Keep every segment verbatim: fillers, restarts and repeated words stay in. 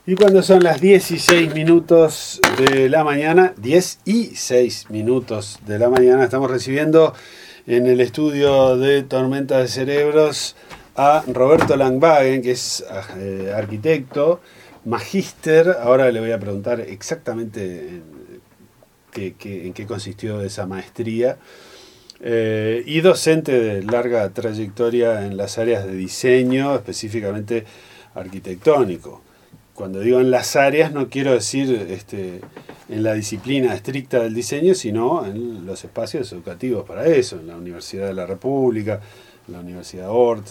Y cuando son las dieciséis minutos de la mañana, diez y seis minutos de la mañana, estamos recibiendo en el estudio de Tormenta de Cerebros a Roberto Langwagen, que es eh, arquitecto, magíster. Ahora le voy a preguntar exactamente en qué, qué, en qué consistió esa maestría, eh, y docente de larga trayectoria en las áreas de diseño, específicamente arquitectónico. Cuando digo en las áreas no quiero decir este, en la disciplina estricta del diseño, sino en los espacios educativos para eso, en la Universidad de la República, en la Universidad Ort,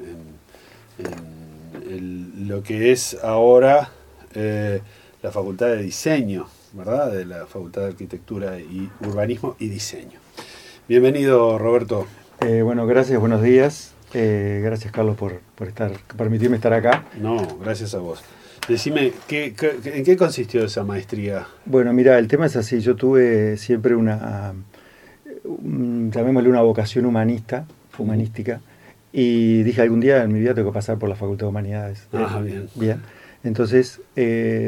en, en el, lo que es ahora eh, la Facultad de Diseño, ¿verdad? De la Facultad de Arquitectura y Urbanismo y Diseño. Bienvenido, Roberto. Eh, bueno, gracias, buenos días. Eh, gracias, Carlos, por, por estar, permitirme estar acá. No, gracias a vos. Decime, ¿qué, qué, ¿en qué consistió esa maestría? Bueno, mira, el tema es así. Yo tuve siempre una, um, llamémosle una vocación humanista, humanística, y dije, algún día en mi vida tengo que pasar por la Facultad de Humanidades. Ah, bien. Bien. Entonces, eh,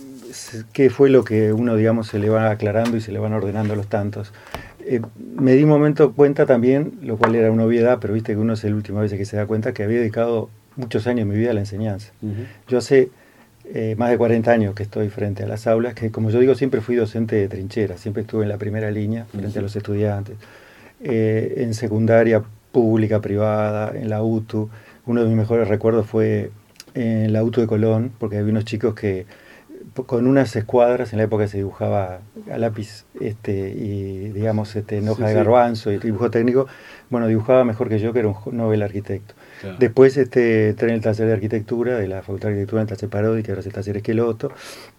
¿qué fue lo que uno, digamos, se le va aclarando y se le van ordenando los tantos? Eh, me di un momento cuenta también, lo cual era una obviedad, pero viste que uno es el último vez que se da cuenta, que había dedicado muchos años de mi vida a la enseñanza. Uh-huh. Yo hace Eh, más de cuarenta años que estoy frente a las aulas, que como yo digo siempre fui docente de trinchera, siempre estuve en la primera línea frente uh-huh. a los estudiantes, eh, en secundaria pública, privada, en la U T U. Uno de mis mejores recuerdos fue en la U T U de Colón, porque había unos chicos que con unas escuadras, en la época se dibujaba a lápiz este, y digamos este, en hoja sí, de garbanzo sí. y dibujo técnico, bueno, dibujaba mejor que yo, que era un novel arquitecto. Claro. Después este, entré en el taller de arquitectura de la Facultad de Arquitectura, en el taller Parodi, que ahora es el taller Esqueloto.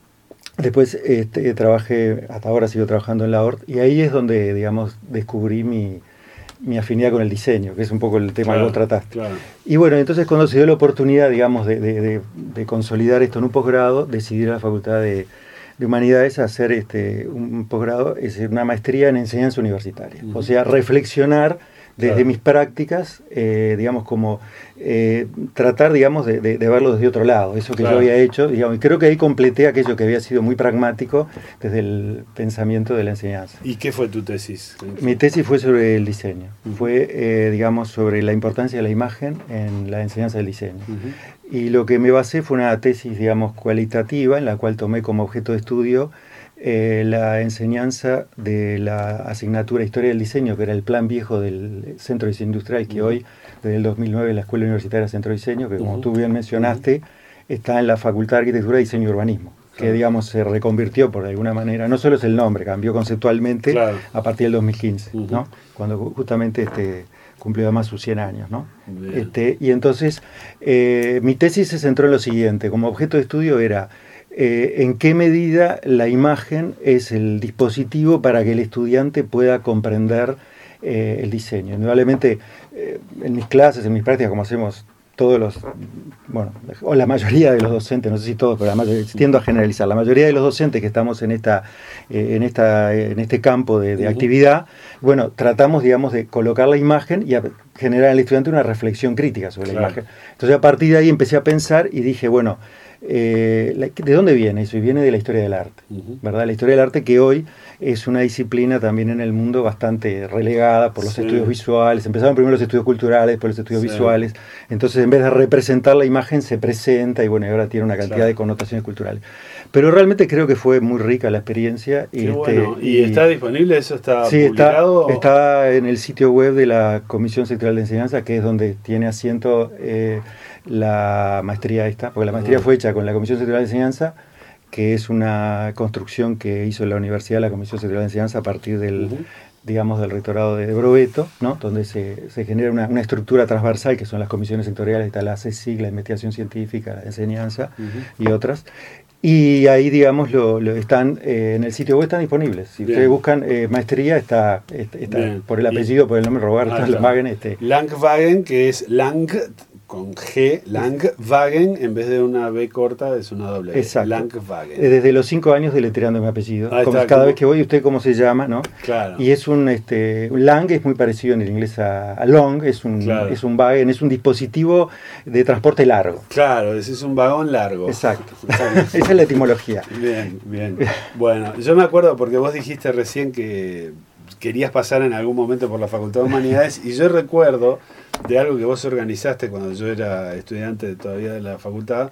Después este, trabajé, hasta ahora sigo trabajando en la Ort, y ahí es donde, digamos, descubrí mi, mi afinidad con el diseño, que es un poco el tema claro, que vos trataste. Claro. Y bueno, entonces cuando se dio la oportunidad, digamos, de, de, de, de consolidar esto en un posgrado, decidí ir a la Facultad de, de Humanidades a hacer este, un posgrado, es decir, una maestría en enseñanza universitaria. Uh-huh. O sea, reflexionar desde claro. mis prácticas, eh, digamos, como eh, tratar, digamos, de, de, de verlo desde otro lado, eso que claro. yo había hecho, digamos, y creo que ahí completé aquello que había sido muy pragmático desde el pensamiento de la enseñanza. ¿Y qué fue tu tesis? Mi tesis fue sobre el diseño, uh-huh. fue, eh, digamos, sobre la importancia de la imagen en la enseñanza del diseño. Uh-huh. Y lo que me basé fue una tesis, digamos, cualitativa, en la cual tomé como objeto de estudio Eh, la enseñanza de la asignatura Historia del Diseño, que era el plan viejo del Centro de Diseño Industrial, que uh-huh. hoy, desde el dos mil nueve, la Escuela Universitaria Centro de Diseño, que como uh-huh. tú bien mencionaste, uh-huh. está en la Facultad de Arquitectura, Diseño y Urbanismo, que claro. digamos se reconvirtió por alguna manera, no solo es el nombre, cambió conceptualmente claro. a partir del dos mil quince, uh-huh. ¿no? Cuando justamente este, cumplió además sus cien años, ¿no? Este, y entonces eh, mi tesis se centró en lo siguiente, como objeto de estudio era Eh, en qué medida la imagen es el dispositivo para que el estudiante pueda comprender eh, el diseño. Indudablemente, eh, en mis clases, en mis prácticas, como hacemos todos los, bueno, o la mayoría de los docentes, no sé si todos, pero la mayoría, tiendo a generalizar, la mayoría de los docentes que estamos en esta, eh, en esta, en este campo de, de uh-huh. actividad, bueno, tratamos, digamos, de colocar la imagen y a generar al estudiante una reflexión crítica sobre claro. la imagen. Entonces, a partir de ahí empecé a pensar y dije, bueno, Eh, ¿de dónde viene eso? Y viene de la historia del arte, uh-huh. ¿verdad? La historia del arte, que hoy es una disciplina también en el mundo bastante relegada por los sí. estudios visuales. Empezaron primero los estudios culturales, después los estudios sí. visuales. Entonces, en vez de representar la imagen, se presenta y bueno, ahora tiene una cantidad claro. de connotaciones culturales. Pero realmente creo que fue muy rica la experiencia. Y, este, bueno. ¿Y, ¿Y está disponible? ¿Eso está sí, publicado? Está, está en el sitio web de la Comisión Sectorial de Enseñanza, que es donde tiene asiento eh, la maestría esta, porque la maestría uh-huh. fue hecha con la Comisión Sectorial de Enseñanza, que es una construcción que hizo la Universidad, la Comisión Sectorial de Enseñanza, a partir del, uh-huh. digamos, del rectorado de Broveto, ¿no? Donde se, se genera una, una estructura transversal, que son las comisiones sectoriales, está la C S I C, la Investigación Científica, la Enseñanza uh-huh. y otras. Y ahí, digamos, lo, lo están eh, en el sitio web están disponibles. Si Bien. ustedes buscan eh, maestría, está, está, está por el apellido, por el nombre Roberto ah, Langwagen. Este. Langwagen, que es Lang con G, Langwagen, en vez de una B corta es una doble B. Exacto. Langwagen. Desde los cinco años deletreando mi apellido. Ahí Como está, cada como- vez que voy, usted cómo se llama, ¿no? Claro. Y es un, este, un Lang es muy parecido en el inglés a, a long, es un, Claro. es un wagen, es un dispositivo de transporte largo. Claro, ese es un vagón largo. Exacto. Esa es la etimología. Bien, bien. Bueno, yo me acuerdo porque vos dijiste recién que querías pasar en algún momento por la Facultad de Humanidades y yo recuerdo de algo que vos organizaste cuando yo era estudiante todavía de la facultad,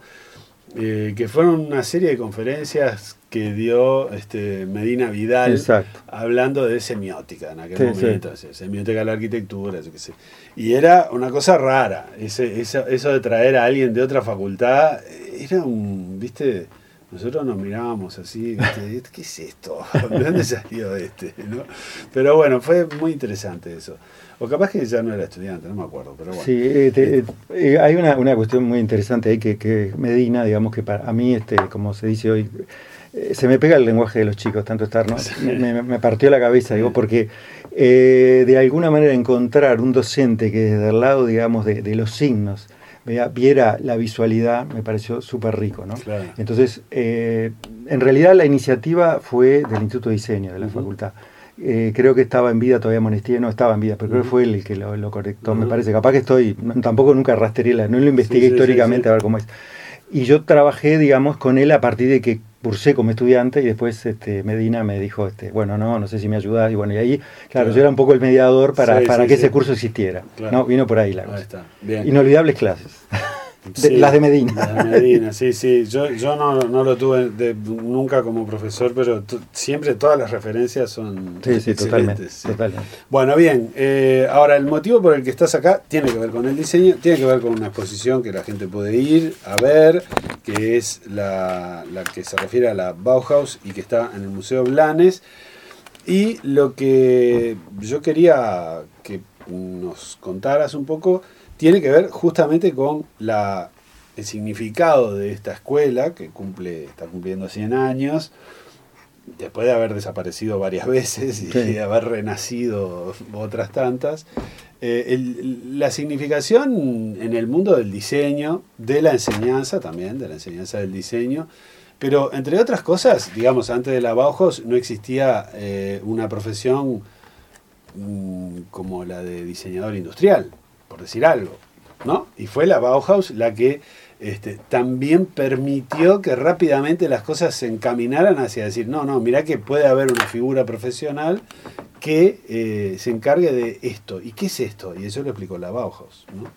eh, que fueron una serie de conferencias que dio este, Medina Vidal. Exacto. Hablando de semiótica en aquel Sí, momento, sí. Semiótica de la arquitectura, yo qué sé. Y era una cosa rara, ese, eso, eso de traer a alguien de otra facultad, era un, viste, nosotros nos mirábamos así, ¿viste? ¿Qué es esto? ¿De dónde salió este? ¿No? Pero bueno, fue muy interesante eso. O capaz que ya no era estudiante, no me acuerdo, pero bueno. Sí, eh, te- eh, hay una, una cuestión muy interesante ahí que, que Medina, digamos que para a mí, este, como se dice hoy, eh, se me pega el lenguaje de los chicos, tanto estar, ¿no? Sí. Me, me partió la cabeza, digo, porque eh, de alguna manera encontrar un docente que desde el lado, digamos, de, de los signos, vea, viera la visualidad, me pareció súper rico, ¿no? Claro. Entonces, eh, en realidad la iniciativa fue del Instituto de Diseño de la Uh-huh. facultad. Eh, creo que estaba en vida todavía Monestier, no estaba en vida, pero creo que Uh-huh. fue él el que lo, lo correctó, me Uh-huh. parece. Capaz que estoy, no, tampoco nunca rastreé, la, no lo investigué Sí, sí, históricamente sí, sí. a ver cómo es. Y yo trabajé, digamos, con él a partir de que cursé como estudiante y después este, Medina me dijo, este, bueno, no, no sé si me ayudás. Y bueno, y ahí, claro, Claro. yo era un poco el mediador para, Sí, para sí, que sí. ese curso existiera. Claro. No, vino por ahí la Ahí cosa. está, bien. Inolvidables clases. De- Sí, las de Medina. las de Medina, sí, sí. Yo, yo no, no lo tuve de- nunca como profesor, pero t- siempre todas las referencias son Sí, sí, excelentes. totalmente, Sí. totalmente. Bueno, bien. eh, ahora, el motivo por el que estás acá tiene que ver con el diseño, tiene que ver con una exposición que la gente puede ir a ver, que es la, la que se refiere a la Bauhaus y que está en el Museo Blanes. Y lo que yo quería que nos contaras un poco tiene que ver justamente con la, el significado de esta escuela que cumple, está cumpliendo cien años, después de haber desaparecido varias veces y Sí. de haber renacido otras tantas. Eh, el- la significación en el mundo del diseño, de la enseñanza también, de la enseñanza del diseño, pero entre otras cosas, digamos, antes de la Bauhaus no existía eh, una profesión mm, como la de diseñador industrial, por decir algo, ¿no? Y fue la Bauhaus la que este, también permitió que rápidamente las cosas se encaminaran hacia decir, no, no, mirá que puede haber una figura profesional que eh, se encargue de esto. ¿Y qué es esto? Y eso lo explicó la Bauhaus, ¿no?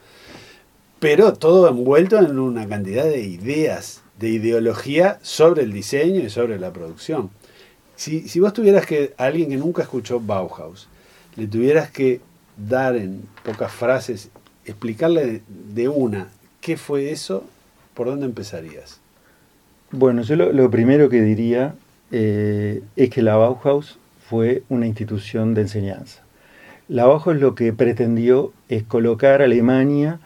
Pero todo envuelto en una cantidad de ideas, de ideología sobre el diseño y sobre la producción. Si, si vos tuvieras que, a alguien que nunca escuchó Bauhaus, le tuvieras que dar en pocas frases, explicarle de, de una, ¿qué fue eso? ¿Por dónde empezarías? Bueno, yo lo, lo primero que diría eh, es que la Bauhaus fue una institución de enseñanza. La Bauhaus lo que pretendió es colocar a Alemania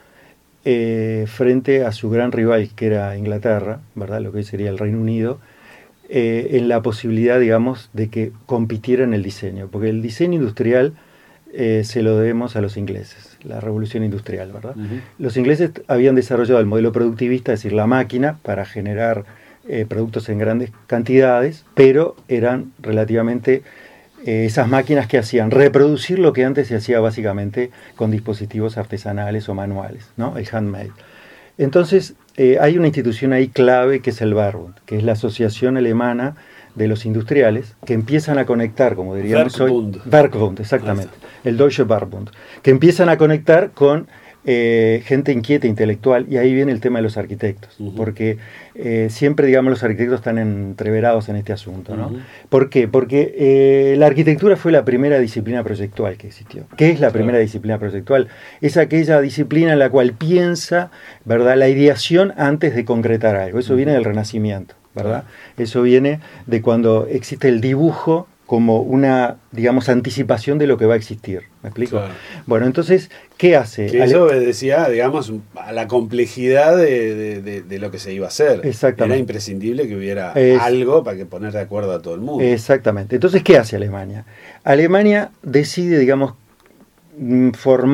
eh, frente a su gran rival, que era Inglaterra, ¿verdad? Lo que hoy sería el Reino Unido, eh, en la posibilidad, digamos, de que compitiera en el diseño, porque el diseño industrial eh, se lo debemos a los ingleses, la revolución industrial, ¿verdad? Uh-huh. Los ingleses habían desarrollado el modelo productivista, es decir, la máquina para generar eh, productos en grandes cantidades, pero eran relativamente eh, esas máquinas que hacían reproducir lo que antes se hacía básicamente con dispositivos artesanales o manuales, ¿no? El handmade. Entonces, eh, hay una institución ahí clave que es el Verbund, que es la asociación alemana de los industriales, que empiezan a conectar, como diríamos Werkbund. hoy, Werkbund, exactamente, el Deutsche Werkbund, que empiezan a conectar con eh, gente inquieta, intelectual, y ahí viene el tema de los arquitectos, Uh-huh. porque eh, siempre, digamos, los arquitectos están entreverados en este asunto, ¿no? Uh-huh. ¿Por qué? Porque eh, la arquitectura fue la primera disciplina proyectual que existió. ¿Qué es la Claro. primera disciplina proyectual? Es aquella disciplina en la cual piensa, ¿verdad?, la ideación antes de concretar algo. Eso Uh-huh. viene del Renacimiento, ¿verdad? Eso viene de cuando existe el dibujo como una, digamos, anticipación de lo que va a existir. ¿Me explico? Claro. Bueno, entonces, ¿qué hace? Que Ale- eso obedecía, digamos, a la complejidad de, de, de, de lo que se iba a hacer. Exactamente. Era imprescindible que hubiera Es- algo para que poner de acuerdo a todo el mundo. Exactamente. Entonces, ¿qué hace Alemania? Alemania decide, digamos, mm, formar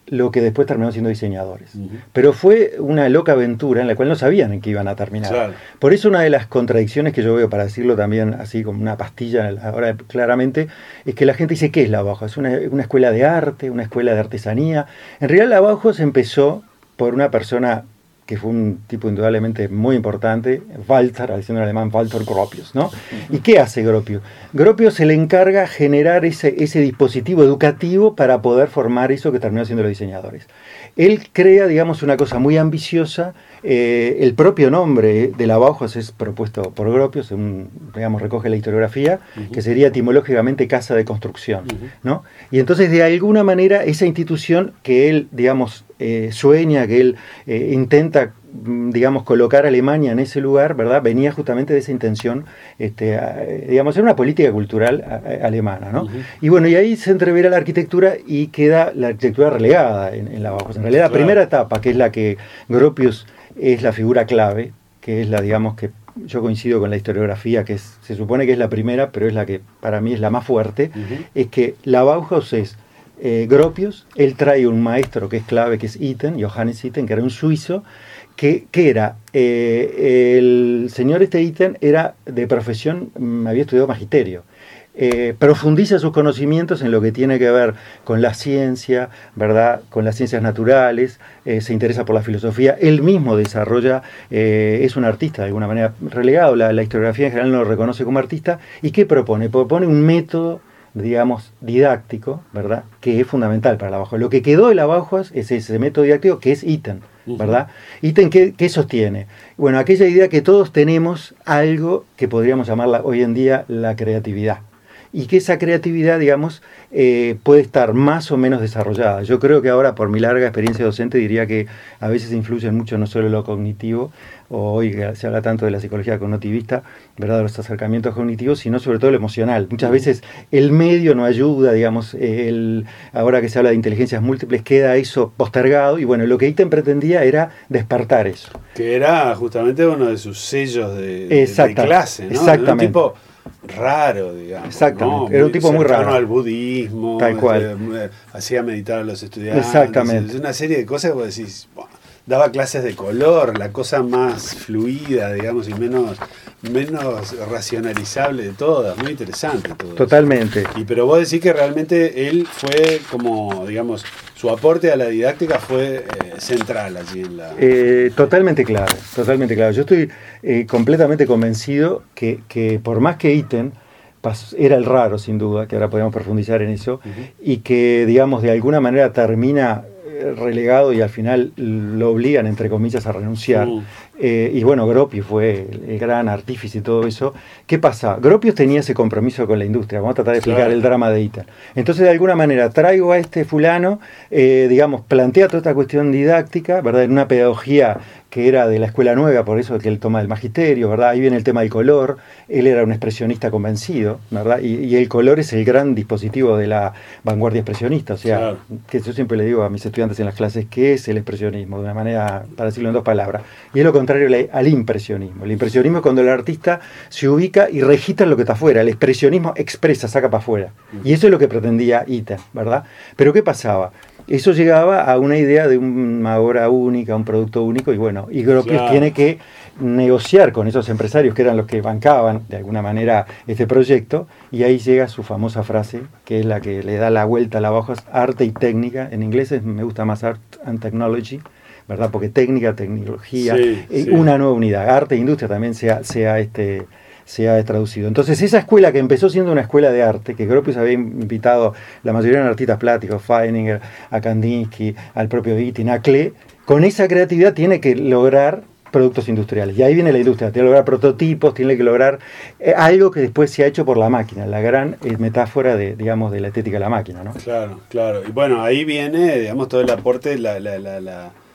lo que después terminó siendo diseñadores. Uh-huh. Pero fue una loca aventura en la cual no sabían en qué iban a terminar. Claro. Por eso una de las contradicciones que yo veo, para decirlo también así como una pastilla, ahora claramente, es que la gente dice, ¿qué es la Bauhaus? ¿Es una, una escuela de arte, una escuela de artesanía? En realidad la Bauhaus empezó por una persona que fue un tipo indudablemente muy importante, Walter, diciendo en alemán, Walter Gropius, ¿no? ¿Y qué hace Gropius? Gropius se le encarga generar ese, ese dispositivo educativo para poder formar eso que terminó siendo los diseñadores. Él crea, digamos, una cosa muy ambiciosa. Eh, el propio nombre de la Bauhaus es propuesto por Gropius, un, digamos, recoge la historiografía, uh-huh. que sería etimológicamente casa de construcción, uh-huh. ¿no? Y entonces, de alguna manera, esa institución que él, digamos, eh, sueña, que él eh, intenta, digamos, colocar a Alemania en ese lugar, ¿verdad? Venía justamente de esa intención, este, a, digamos, era una política cultural a, a, alemana, ¿no? Uh-huh. Y bueno, y ahí se entrevera la arquitectura y queda la arquitectura relegada en, en la Bauhaus. En realidad, claro. La primera etapa, que es la que Gropius es la figura clave, que es la, digamos, que yo coincido con la historiografía, que es, se supone que es la primera, pero es la que para mí es la más fuerte, uh-huh. es que la Bauhaus es eh, Gropius, él trae un maestro que es clave, que es Itten, Johannes Itten, que era un suizo, que, que era, eh, el señor este Itten era de profesión, había estudiado magisterio. Eh, profundiza sus conocimientos en lo que tiene que ver con la ciencia, ¿verdad? Con las ciencias naturales, eh, se interesa por la filosofía, él mismo desarrolla, eh, es un artista de alguna manera relegado, la, la historiografía en general no lo reconoce como artista. ¿Y qué propone? Propone un método, digamos, didáctico, ¿verdad? Que es fundamental para la Bauhaus. Lo que quedó de la Bauhaus es ese método didáctico que es Itten, ¿verdad? Uh-huh. Itten, ¿qué, ¿qué sostiene? Bueno, aquella idea que todos tenemos algo que podríamos llamarla hoy en día la creatividad. Y que esa creatividad, digamos, eh, puede estar más o menos desarrollada. Yo creo que ahora, por mi larga experiencia docente, diría que a veces influye mucho no solo lo cognitivo, o hoy se habla tanto de la psicología cognitivista, ¿verdad?, de los acercamientos cognitivos, sino sobre todo lo emocional. Muchas veces el medio no ayuda, digamos, el, ahora que se habla de inteligencias múltiples, queda eso postergado, y bueno, lo que Itten pretendía era despertar eso. Que era justamente uno de sus sellos de, de, de clase, ¿no? Exactamente. Un tipo raro, digamos. Exactamente, ¿no? Era un tipo muy raro. al budismo, tal cual. Eh, hacía meditar a los estudiantes. Exactamente. Una serie de cosas que vos decís, bueno, daba clases de color, la cosa más fluida, digamos, y menos, menos racionalizable de todas. Muy interesante todo. Totalmente. Eso. Y pero vos decís que realmente él fue como, digamos, su aporte a la didáctica fue eh, central allí en la... Eh, totalmente claro, totalmente claro. Yo estoy eh, completamente convencido que, que por más que Itten era el raro, sin duda, que ahora podemos profundizar en eso, uh-huh. y que, digamos, de alguna manera termina relegado y al final lo obligan, entre comillas, a renunciar. Uh. Eh, y bueno, Gropius fue el, el gran artífice y todo eso. ¿Qué pasa? Gropius tenía ese compromiso con la industria. Vamos a tratar de explicar claro. el drama de Itten. Entonces, de alguna manera, traigo a este fulano, eh, digamos, plantea toda esta cuestión didáctica, ¿verdad? En una pedagogía que era de la escuela nueva, por eso que él toma el magisterio, ¿verdad? Ahí viene el tema del color. Él era un expresionista convencido, ¿verdad? Y, y el color es el gran dispositivo de la vanguardia expresionista. O sea, claro. que yo siempre le digo a mis estudiantes en las clases, ¿qué es el expresionismo? De una manera, para decirlo en dos palabras. Y es lo contrario al impresionismo. El impresionismo es cuando el artista se ubica y registra lo que está afuera. El expresionismo expresa, saca para afuera. Y eso es lo que pretendía Itten, ¿verdad? Pero ¿qué pasaba? Eso llegaba a una idea de una obra única, un producto único, y bueno, y Gropius claro. tiene que negociar con esos empresarios que eran los que bancaban de alguna manera este proyecto, y ahí llega su famosa frase, que es la que le da la vuelta a la Bauhaus: arte y técnica. En inglés es, me gusta más art and technology, ¿verdad? Porque técnica, tecnología, sí, sí. una nueva unidad. Arte e industria también se ha, se ha este, se ha traducido. Entonces, esa escuela que empezó siendo una escuela de arte, que Gropius había invitado la mayoría de artistas plásticos, Feininger, a Kandinsky, al propio Itten, a Klee, con esa creatividad tiene que lograr productos industriales. Y ahí viene la industria, tiene que lograr prototipos, tiene que lograr eh, algo que después se ha hecho por la máquina, la gran eh, metáfora de, digamos, de la estética de la máquina, ¿no? Claro, claro. Y bueno, ahí viene, digamos, todo el aporte, la... la, la, la...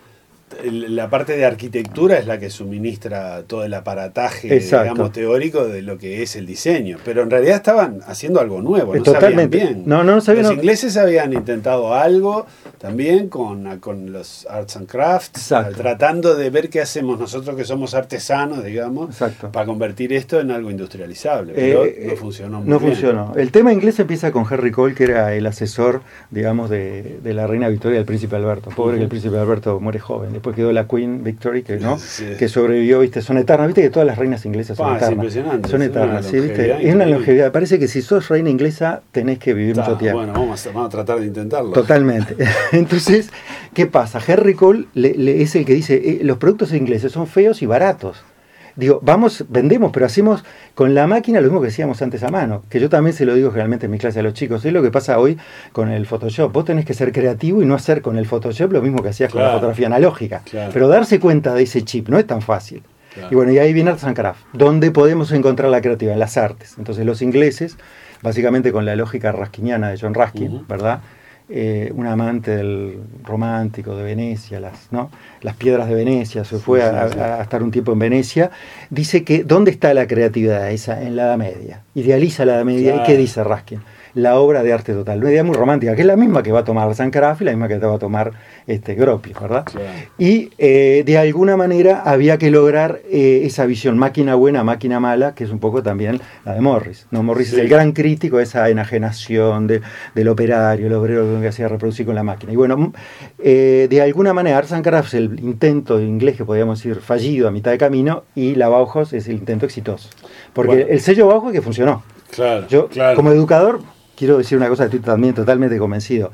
la parte de arquitectura es la que suministra todo el aparataje, Exacto. digamos, teórico de lo que es el diseño. Pero en realidad estaban haciendo algo nuevo, no Totalmente. sabían bien. No, no, no sabían, los no. ingleses habían intentado algo también con, con los arts and crafts, Exacto. tratando de ver qué hacemos nosotros que somos artesanos, digamos, Exacto. para convertir esto en algo industrializable. Pero Eh, no funcionó muy no bien. funcionó. El tema inglés empieza con Henry Cole, que era el asesor, digamos, de, de la reina Victoria y del príncipe Alberto. Pobre uh-huh. que el príncipe Alberto muere joven. Después quedó la Queen Victory, que no, sí. que sobrevivió, viste, son eternas. Viste que todas las reinas inglesas son ah, eternas. Es impresionante. Son eternas, sí, viste. Es una longevidad. Parece que si sos reina inglesa tenés que vivir Está, mucho tiempo. Bueno, vamos a, vamos a tratar de intentarlo. Totalmente. Entonces, ¿qué pasa? Henry Cole le, le, es el que dice, eh, los productos ingleses son feos y baratos. Digo, vamos, vendemos, pero hacemos con la máquina lo mismo que hacíamos antes a mano, que yo también se lo digo realmente en mi clase a los chicos, es lo que pasa hoy con el Photoshop. Vos tenés que ser creativo y no hacer con el Photoshop lo mismo que hacías claro. con la fotografía analógica, claro. pero darse cuenta de ese chip no es tan fácil. Claro. Y bueno, y ahí viene Arts and Crafts, donde podemos encontrar la creatividad, en las artes. Entonces los ingleses, básicamente con la lógica rasquiniana de John Ruskin, uh-huh. ¿verdad?, Eh, un amante del romántico de Venecia, las, ¿no? las piedras de Venecia, se fue sí, sí, a, sí. a estar un tiempo en Venecia, dice que ¿dónde está la creatividad esa? En la Edad Media. Idealiza la Edad Media. Claro. ¿Y qué dice Ruskin? La obra de arte total, una idea muy romántica, que es la misma que va a tomar Arts and Crafts y la misma que te va a tomar este, Groppi, ¿verdad? Claro. Y eh, de alguna manera había que lograr eh, esa visión, máquina buena, máquina mala, que es un poco también la de Morris. ¿no? Morris sí. es el gran crítico de esa enajenación de, del operario, el obrero que hacía reproducir con la máquina. Y bueno, eh, de alguna manera Arts and Crafts, el intento inglés que podríamos decir fallido a mitad de camino, y la Bauhaus es el intento exitoso. Porque bueno. el sello Bauhaus que funcionó. Claro, Yo, claro. como educador, quiero decir una cosa que estoy también totalmente convencido.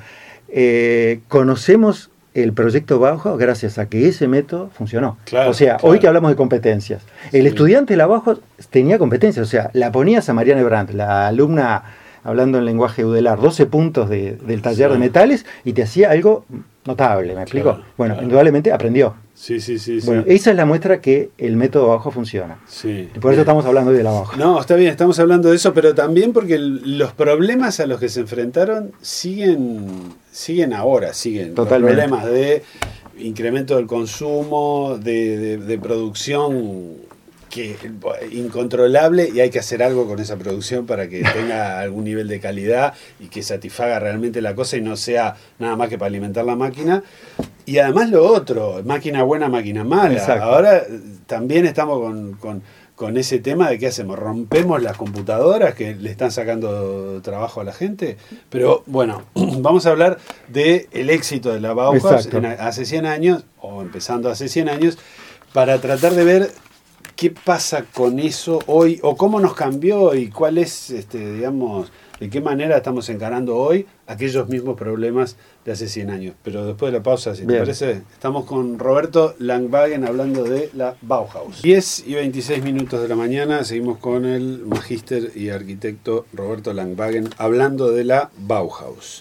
Eh, conocemos el proyecto Bauhaus gracias a que ese método funcionó. Claro, o sea, claro. hoy que hablamos de competencias, el sí. estudiante de la Bauhaus tenía competencias, o sea, la ponías a Marianne Brandt, la alumna, hablando en lenguaje udelar, doce puntos de, del taller sí. de metales, y te hacía algo notable, ¿me explico? Claro, bueno, claro. indudablemente aprendió. Sí, sí, sí. Bueno, sí. esa es la muestra que el método Bauhaus funciona. Sí. Y por eso estamos hablando hoy de la Bauhaus. No, está bien, estamos hablando de eso, pero también porque el, los problemas a los que se enfrentaron siguen, siguen ahora, siguen. Totalmente. Los problemas de incremento del consumo, de, de, de producción que incontrolable, y hay que hacer algo con esa producción para que tenga algún nivel de calidad y que satisfaga realmente la cosa y no sea nada más que para alimentar la máquina. Y además lo otro, máquina buena, máquina mala. Exacto. Ahora también estamos con, con, con ese tema de qué hacemos, rompemos las computadoras que le están sacando trabajo a la gente. Pero bueno, vamos a hablar del éxito de la Bauhaus en, hace cien años, o empezando hace cien años, para tratar de ver qué pasa con eso hoy, o cómo nos cambió y cuál es, este, digamos, de qué manera estamos encarando hoy aquellos mismos problemas de hace cien años. Pero después de la pausa, si Bien. te parece, estamos con Roberto Langwagen hablando de la Bauhaus. diez y veintiséis minutos de la mañana, seguimos con el magíster y arquitecto Roberto Langwagen hablando de la Bauhaus.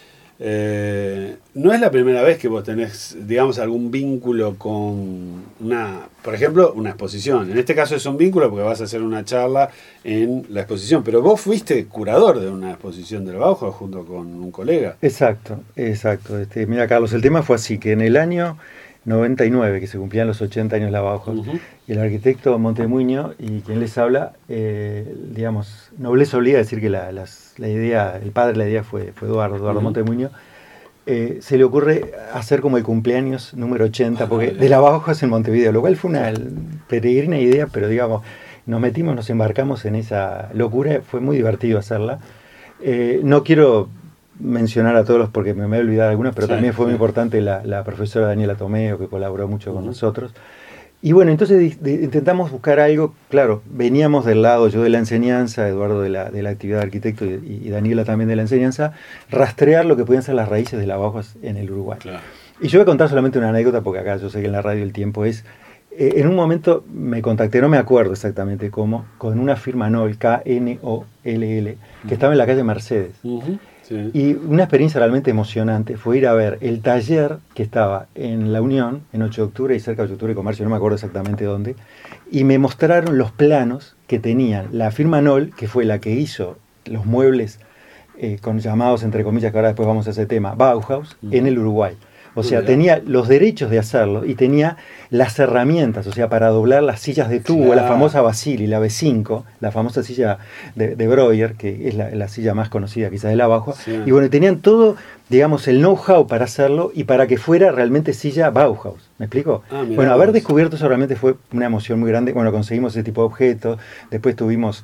Eh, no es la primera vez que vos tenés, digamos, algún vínculo con una, por ejemplo, una exposición. En este caso es un vínculo porque vas a hacer una charla en la exposición, pero vos fuiste curador de una exposición de la Bauhaus junto con un colega. Exacto, exacto. Este, mira, Carlos, el tema fue así, que en el año noventa y nueve, que se cumplían los ochenta años de la Bauhaus, uh-huh. y el arquitecto Montemuño y quien les habla, eh, digamos, no les obliga a decir que la, las, la idea, el padre de la idea fue, fue Eduardo, Eduardo uh-huh. Montemuño, eh, se le ocurre hacer como el cumpleaños número ochenta, porque de la Bauhaus en Montevideo, lo cual fue una peregrina idea, pero digamos, nos metimos, nos embarcamos en esa locura, fue muy divertido hacerla. Eh, no quiero mencionar a todos porque me, me he olvidado algunos, pero sí, también fue sí. muy importante la, la profesora Daniela Tomeo, que colaboró mucho uh-huh. con nosotros. Y bueno, entonces de, de, intentamos buscar algo, claro, veníamos del lado, yo de la enseñanza, Eduardo de la, de la actividad de arquitecto y, y Daniela también de la enseñanza, rastrear lo que podían ser las raíces de la Bauhaus en el Uruguay. Claro. Y yo voy a contar solamente una anécdota, porque acá yo sé que en la radio el tiempo es... Eh, en un momento me contacté, no me acuerdo exactamente cómo, con una firma Knoll, K N O L L, que uh-huh. estaba en la calle Mercedes. Uh-huh. Sí. Y una experiencia realmente emocionante fue ir a ver el taller que estaba en La Unión, en ocho de octubre y cerca de ocho de octubre y Comercio, no me acuerdo exactamente dónde, y me mostraron los planos que tenían la firma Knoll, que fue la que hizo los muebles eh, con llamados entre comillas, que ahora después vamos a ese tema, Bauhaus, mm. en el Uruguay. O sea, Mira. tenía los derechos de hacerlo y tenía las herramientas, o sea, para doblar las sillas de tubo, Claro. la famosa Basili, la B cinco, la famosa silla de, de Breuer, que es la, la silla más conocida quizás de la Bauhaus. Sí. Y bueno, tenían todo, digamos, el know-how para hacerlo y para que fuera realmente silla Bauhaus. ¿Me explico? Ah, mirá bueno, haber vos. descubierto eso realmente fue una emoción muy grande. Bueno, conseguimos ese tipo de objetos, después tuvimos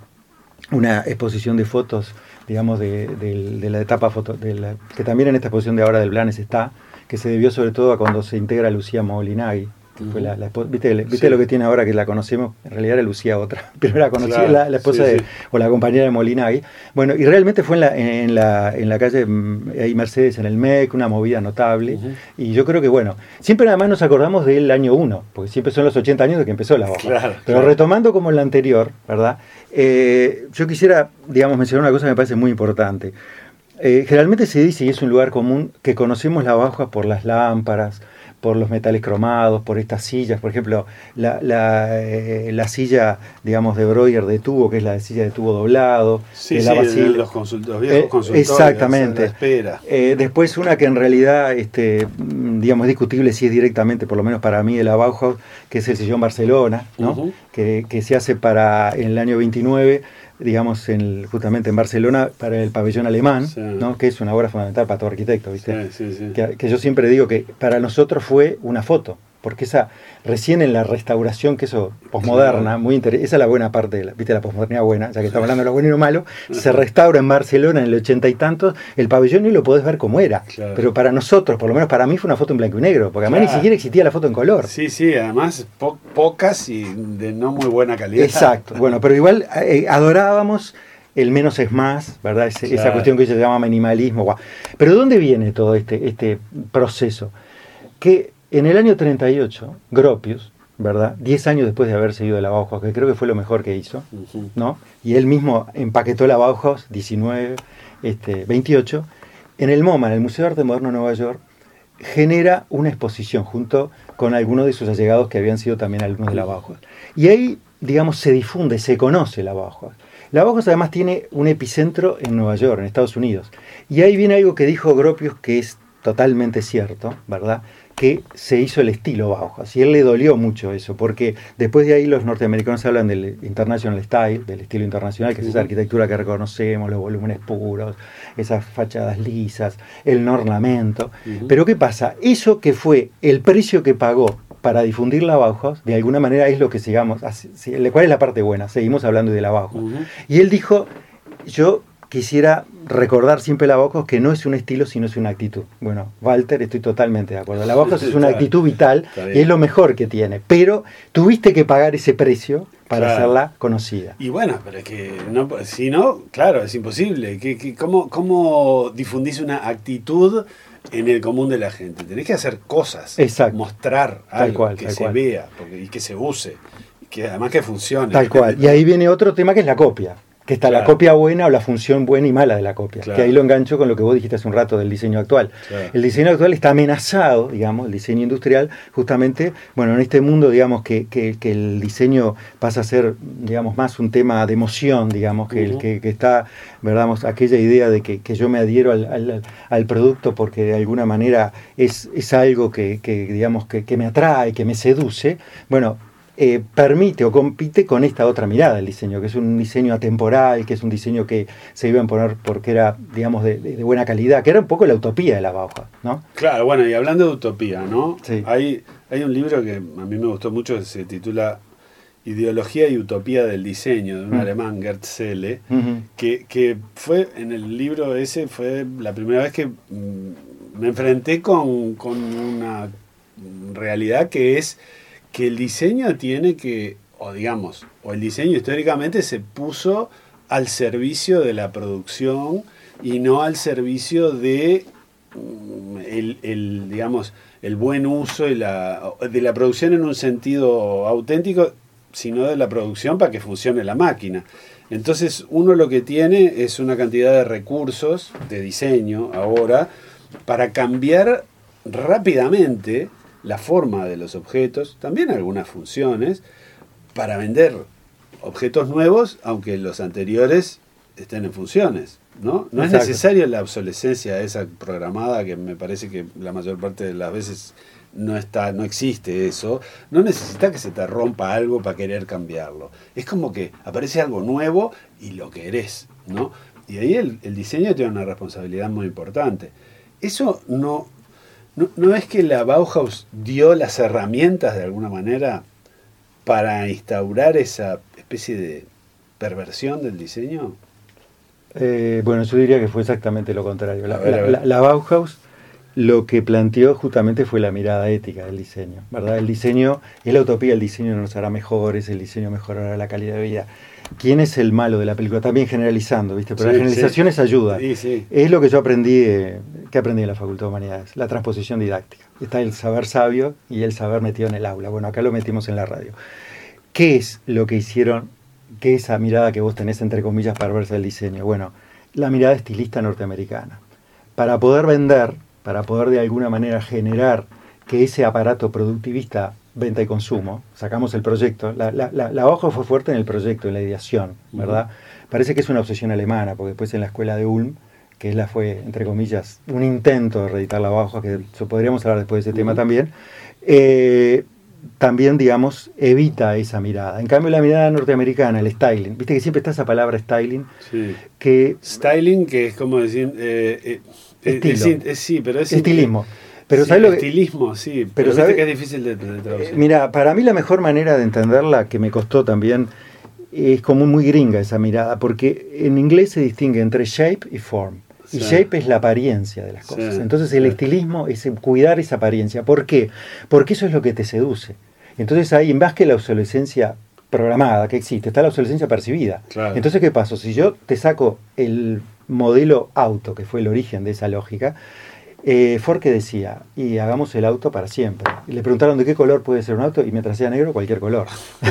una exposición de fotos, digamos, de, de, de la etapa foto, de la, que también en esta exposición de ahora del Blanes está, que se debió sobre todo a cuando se integra Lucía Molinaghi, que uh-huh. fue la, la esposa, ¿viste, viste sí. lo que tiene ahora que la conocemos? En realidad era Lucía otra, pero era conocida, claro, la, la esposa sí, de, sí. o la compañera de Molinaghi. Bueno, y realmente fue en la, en la, en la calle ahí Mercedes, en el M E C, una movida notable, uh-huh. y yo creo que, bueno, siempre nada más nos acordamos del año uno, porque siempre son los ochenta años de que empezó la Bauhaus. Claro, pero claro. retomando como en la anterior, ¿verdad? Eh, yo quisiera, digamos, mencionar una cosa que me parece muy importante. Eh, generalmente se dice, y es un lugar común, que conocemos la Bauhaus por las lámparas, por los metales cromados, por estas sillas. Por ejemplo, la, la, eh, la silla, digamos, de Breuer de tubo, que es la silla de tubo doblado. Sí, de sí, la Basile. los, consult los viejos eh, consultorios. Exactamente. La espera. Eh, después una que en realidad, este, digamos, es discutible si es directamente, por lo menos para mí, de la Bauhaus, que es el sillón Barcelona, ¿no? Uh-huh. que, que se hace para en el año veintinueve, digamos, en, justamente en Barcelona, para el pabellón alemán, sí. ¿no? Que es una obra fundamental para todo arquitecto, ¿viste? Sí, sí, sí. Que, que yo siempre digo que para nosotros fue una foto, porque esa, recién en la restauración, que eso, posmoderna, claro. muy interesante, esa es la buena parte, de la, ¿viste? La posmodernidad buena, ya que estamos hablando de lo bueno y lo malo, se restaura en Barcelona en el ochenta y tantos, el pabellón y lo podés ver como era, claro. pero para nosotros, por lo menos para mí, fue una foto en blanco y negro, porque además claro. ni siquiera existía la foto en color. Sí, sí, además po pocas y de no muy buena calidad. Exacto, bueno, pero igual eh, adorábamos el menos es más, ¿verdad? Ese, claro. Esa cuestión que se llama minimalismo. Guau. Pero ¿dónde viene todo este, este proceso? Que en el año treinta y ocho, Gropius, ¿verdad? diez años después de haberse ido de la Bauhaus, que creo que fue lo mejor que hizo, uh-huh. ¿no? Y él mismo empaquetó la Bauhaus, diecinueve, este, veintiocho, en el MoMA, en el Museo de Arte Moderno de Nueva York, genera una exposición junto con algunos de sus allegados que habían sido también alumnos de la Bauhaus. Y ahí, digamos, se difunde, se conoce la Bauhaus. La Bauhaus además tiene un epicentro en Nueva York, en Estados Unidos. Y ahí viene algo que dijo Gropius que es totalmente cierto, ¿verdad? Que se hizo el estilo Bauhaus. Y a él le dolió mucho eso, porque después de ahí los norteamericanos hablan del International Style, del estilo internacional, que es esa arquitectura que reconocemos, los volúmenes puros, esas fachadas lisas, el no ornamento. Uh-huh. Pero ¿qué pasa? Eso que fue el precio que pagó para difundir la Bauhaus, de alguna manera es lo que sigamos, ¿cuál es la parte buena? Seguimos hablando de la Bauhaus. Uh-huh. Y él dijo, yo quisiera recordar siempre la Bauhaus que no es un estilo, sino es una actitud. Bueno, Walter, estoy totalmente de acuerdo. La Bauhaus es una actitud vital y es lo mejor que tiene, pero tuviste que pagar ese precio para claro. hacerla conocida. Y bueno, pero es que no, si no, claro, es imposible. ¿Qué, qué, cómo, ¿Cómo difundís una actitud en el común de la gente? Tenés que hacer cosas, exacto. mostrar algo tal cual, que tal se cual. vea porque, y que se use, y que además que funcione. Tal cual. Y ahí viene otro tema que es la copia. Que está claro. la copia buena o la función buena y mala de la copia. Claro. Que ahí lo engancho con lo que vos dijiste hace un rato del diseño actual. Claro. El diseño actual está amenazado, digamos, el diseño industrial, justamente, bueno, en este mundo, digamos, que, que, que el diseño pasa a ser, digamos, más un tema de emoción, digamos, que, uh-huh. el, que, que está, verdad, aquella idea de que, que yo me adhiero al, al, al producto porque de alguna manera es, es algo que, que digamos, que, que me atrae, que me seduce. Bueno, Eh, permite o compite con esta otra mirada del diseño, que es un diseño atemporal, que es un diseño que se iba a imponer porque era, digamos, de, de, de buena calidad, que era un poco la utopía de la Bauhaus, ¿no? Claro, bueno, y hablando de utopía, ¿no? Sí. Hay, hay un libro que a mí me gustó mucho, que se titula Ideología y Utopía del Diseño, de un mm. alemán, Gerd Selle, uh-huh. que, que fue, en el libro ese, fue la primera vez que mm, me enfrenté con, con una realidad que es que el diseño tiene que, o digamos, o el diseño históricamente se puso al servicio de la producción y no al servicio de el, el digamos, el buen uso y la, de la producción en un sentido auténtico, sino de la producción para que funcione la máquina. Entonces uno lo que tiene es una cantidad de recursos de diseño ahora para cambiar rápidamente la forma de los objetos, también algunas funciones, para vender objetos nuevos, aunque los anteriores estén en funciones. ¿no? No es necesario la obsolescencia esa programada, que me parece que la mayor parte de las veces no está, no existe eso. No necesitas que se te rompa algo para querer cambiarlo. Es como que aparece algo nuevo y lo querés, ¿no? Y ahí el, el diseño tiene una responsabilidad muy importante. Eso no, no, no es que la Bauhaus dio las herramientas de alguna manera para instaurar esa especie de perversión del diseño. Eh, bueno, yo diría que fue exactamente lo contrario. La, ver, la, la Bauhaus lo que planteó justamente fue la mirada ética del diseño, ¿verdad? El diseño es la utopía, el diseño nos hará mejores, el diseño mejorará la calidad de vida. ¿Quién es el malo de la película? También generalizando, ¿viste? Pero sí, las generalizaciones sí. ayudan. Sí, sí. Es lo que yo aprendí, eh, que aprendí en la Facultad de Humanidades, la transposición didáctica. Está el saber sabio y el saber metido en el aula. Bueno, acá lo metimos en la radio. ¿Qué es lo que hicieron, qué esa mirada que vos tenés, entre comillas, perversa del diseño? Bueno, la mirada estilista norteamericana. Para poder vender, para poder de alguna manera generar que ese aparato productivista, venta y consumo, sacamos el proyecto, la, la, la, la Bauhaus fue fuerte en el proyecto, en la ideación, ¿verdad? Uh-huh. Parece que es una obsesión alemana, porque después en la escuela de Ulm, que es la fue, entre comillas, un intento de reeditar la Bauhaus, que podríamos hablar después de ese uh-huh. tema también, eh, también, digamos, evita esa mirada. En cambio, la mirada norteamericana, el styling, viste que siempre está esa palabra styling, sí. que... Styling, que es como decir... Eh, eh, Estilo. Es, es, sí, pero es... Estilismo. Pero sí, ¿sabes lo que, estilismo, sí, pero, pero ¿sabes que es difícil de, de traducir? Eh, mira, para mí la mejor manera de entenderla, que me costó también, es como muy gringa esa mirada, porque en inglés se distingue entre shape y form. Y sí. shape es la apariencia de las cosas. Sí, Entonces el sí. estilismo es cuidar esa apariencia. ¿Por qué? Porque eso es lo que te seduce. Entonces ahí, más que la obsolescencia programada que existe, está la obsolescencia percibida. Claro. Entonces, ¿qué pasa? Si yo te saco el modelo auto, que fue el origen de esa lógica, eh, Ford que decía, y hagamos el auto para siempre. Y le preguntaron de qué color puede ser un auto, y mientras sea negro, cualquier color.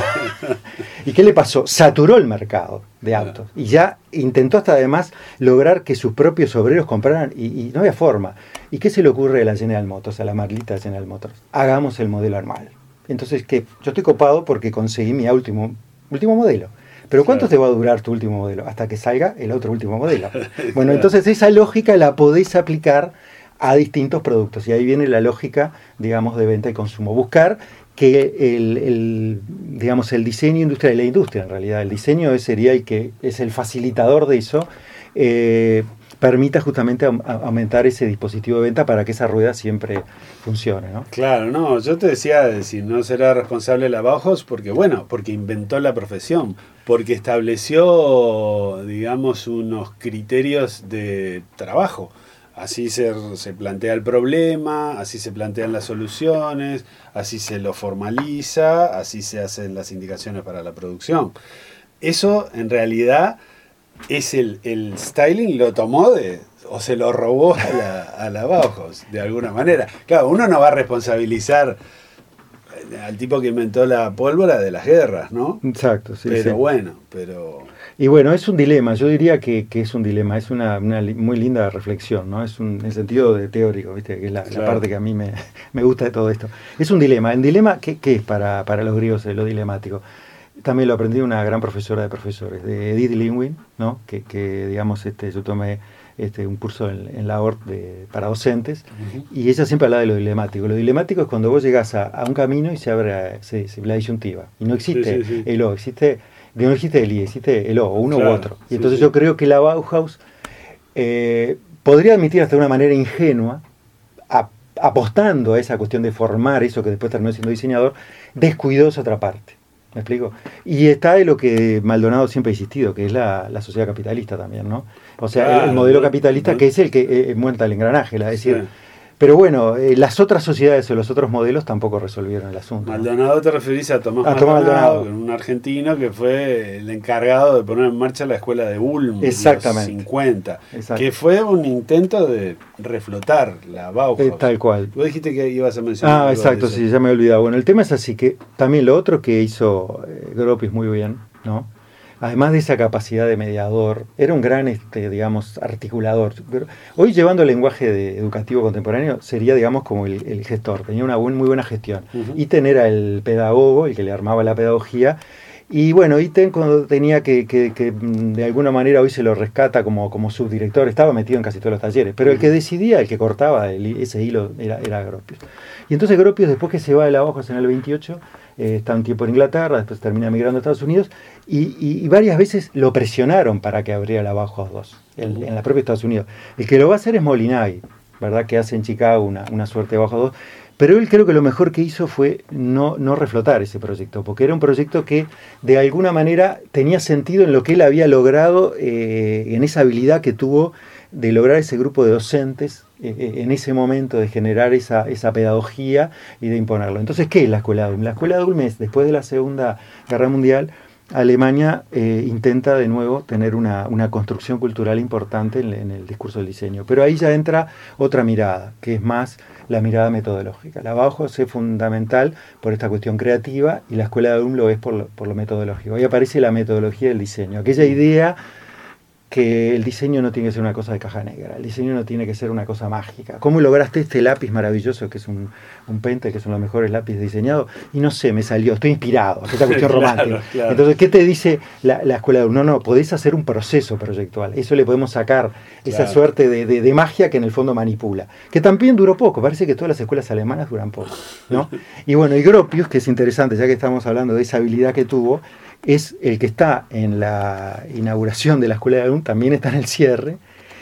¿Y qué le pasó? Saturó el mercado de autos. Y ya intentó hasta además lograr que sus propios obreros compraran, y, y no había forma. ¿Y qué se le ocurre a la General Motors, a la Marlita General Motors? Hagamos el modelo anual. Entonces, ¿qué? Yo estoy copado porque conseguí mi último, último modelo. Pero ¿cuánto claro. te va a durar tu último modelo? Hasta que salga el otro último modelo. Bueno, entonces esa lógica la podés aplicar a distintos productos. Y ahí viene la lógica, digamos, de venta y consumo. Buscar que el, el digamos, el diseño industrial, la industria en realidad, el diseño sería el que es el facilitador de eso, eh, permita justamente a, a aumentar ese dispositivo de venta para que esa rueda siempre funcione, ¿no? Claro, no, yo te decía de si no será responsable la Bauhaus porque, bueno, porque inventó la profesión, porque estableció, digamos, unos criterios de trabajo. Así se, se plantea el problema, así se plantean las soluciones, así se lo formaliza, así se hacen las indicaciones para la producción. Eso, en realidad, es el, el styling lo tomó de, o se lo robó a la, a la Bauhaus, de alguna manera. Claro, uno no va a responsabilizar al tipo que inventó la pólvora de las guerras, ¿no? Exacto, sí. Pero sí. bueno, pero... Y bueno, es un dilema, yo diría que, que es un dilema, es una, una muy linda reflexión, ¿no? Es un, en el sentido de teórico, ¿viste? Que es la, claro. la parte que a mí me, me gusta de todo esto. Es un dilema. ¿El dilema qué, qué es para, para los griegos lo dilemático? También lo aprendí de una gran profesora de profesores, de Edith Lewin, ¿no? Que, que digamos, este, yo tomé este, un curso en, en la O R de, para docentes, uh-huh. y ella siempre habla de lo dilemático. Lo dilemático es cuando vos llegás a, a un camino y se abre se, se, la disyuntiva. Y no existe sí, sí, sí. el O, existe, no existe el I, existe el O, uno claro, u otro. Y sí, entonces sí. yo creo que la Bauhaus eh, podría admitir hasta de una manera ingenua, a, apostando a esa cuestión de formar eso que después terminó siendo diseñador, descuidó esa otra parte. ¿Me explico? Y está de lo que Maldonado siempre ha insistido, que es la, la sociedad capitalista también, ¿no? O sea, claro, el, el modelo capitalista, ¿no? Que es el que eh, monta el engranaje, es decir... Sí. Pero bueno, eh, las otras sociedades o los otros modelos tampoco resolvieron el asunto. Maldonado, ¿no? Te referís a Tomás, a Tomás Maldonado, Maldonado, un argentino que fue el encargado de poner en marcha la escuela de Ulm en los cincuenta, Exacto. que fue un intento de reflotar la Bauhaus. Eh, tal cual. Vos dijiste que ibas a mencionar. Ah, exacto, sí, ya me he olvidado. Bueno, el tema es así, que también lo otro que hizo eh, Gropius muy bien, ¿no? Además de esa capacidad de mediador, era un gran, este, digamos, articulador. Hoy, llevando el lenguaje de educativo contemporáneo, sería, digamos, como el, el gestor. Tenía una buen, muy buena gestión. Uh-huh. Y tener al pedagogo, el que le armaba la pedagogía, Y bueno, Itten cuando tenía que, que, que de alguna manera hoy se lo rescata como, como subdirector, estaba metido en casi todos los talleres, pero el que decidía, el que cortaba el, ese hilo era, era Gropius. Y entonces Gropius, después que se va de la Bauhaus en el veintiocho, eh, está un tiempo en Inglaterra, después termina migrando a Estados Unidos, y, y, y varias veces lo presionaron para que abriera la Bauhaus dos, en, en la propia Estados Unidos. El que lo va a hacer es Molinari, ¿verdad? Que hace en Chicago una, una suerte de Bauhaus dos. Pero él creo que lo mejor que hizo fue no, no reflotar ese proyecto, porque era un proyecto que de alguna manera tenía sentido en lo que él había logrado, eh, en esa habilidad que tuvo de lograr ese grupo de docentes, eh, en ese momento de generar esa, esa pedagogía y de imponerlo. Entonces, ¿qué es la Escuela de Ulm? La Escuela de Ulm es, después de la Segunda Guerra Mundial, Alemania eh, intenta de nuevo tener una, una construcción cultural importante en, en el discurso del diseño. Pero ahí ya entra otra mirada, que es más la mirada metodológica. La Bauhaus es fundamental por esta cuestión creativa y la Escuela de Ulm lo es por lo, por lo metodológico. Ahí aparece la metodología del diseño, aquella idea que el diseño no tiene que ser una cosa de caja negra, el diseño no tiene que ser una cosa mágica. ¿Cómo lograste este lápiz maravilloso, que es un, un Penta, que son los mejores lápices diseñados? Y no sé, me salió, estoy inspirado, esta cuestión claro, romántica. Claro. Entonces, ¿qué te dice la, la Escuela de Ulm? No, no, podés hacer un proceso proyectual, eso le podemos sacar esa claro. suerte de, de, de magia que en el fondo manipula, que también duró poco, parece que todas las escuelas alemanas duran poco, ¿no? Y bueno, y Gropius, que es interesante, ya que estamos hablando de esa habilidad que tuvo, es el que está en la inauguración de la Escuela de Ulm, también está en el cierre,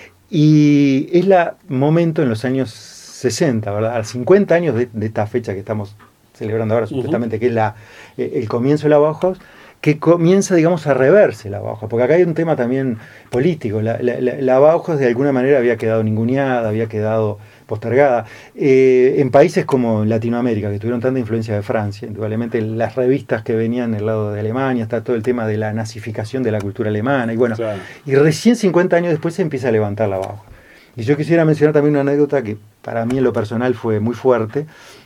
y es el momento en los años sesenta, ¿verdad? A cincuenta años de, de esta fecha que estamos celebrando ahora, uh-huh. supuestamente, que es la, el comienzo de la Bauhaus, que comienza, digamos, a reverse la Bauhaus, porque acá hay un tema también político. La, la, la Bauhaus de alguna manera había quedado ninguneada, había quedado postergada. Eh, en países como Latinoamérica, que tuvieron tanta influencia de Francia, indudablemente las revistas que venían del lado de Alemania, está todo el tema de la nazificación de la cultura alemana, y bueno, claro. y recién cincuenta años después se empieza a levantar la Bauhaus. Y yo quisiera mencionar también una anécdota que para mí en lo personal fue muy fuerte,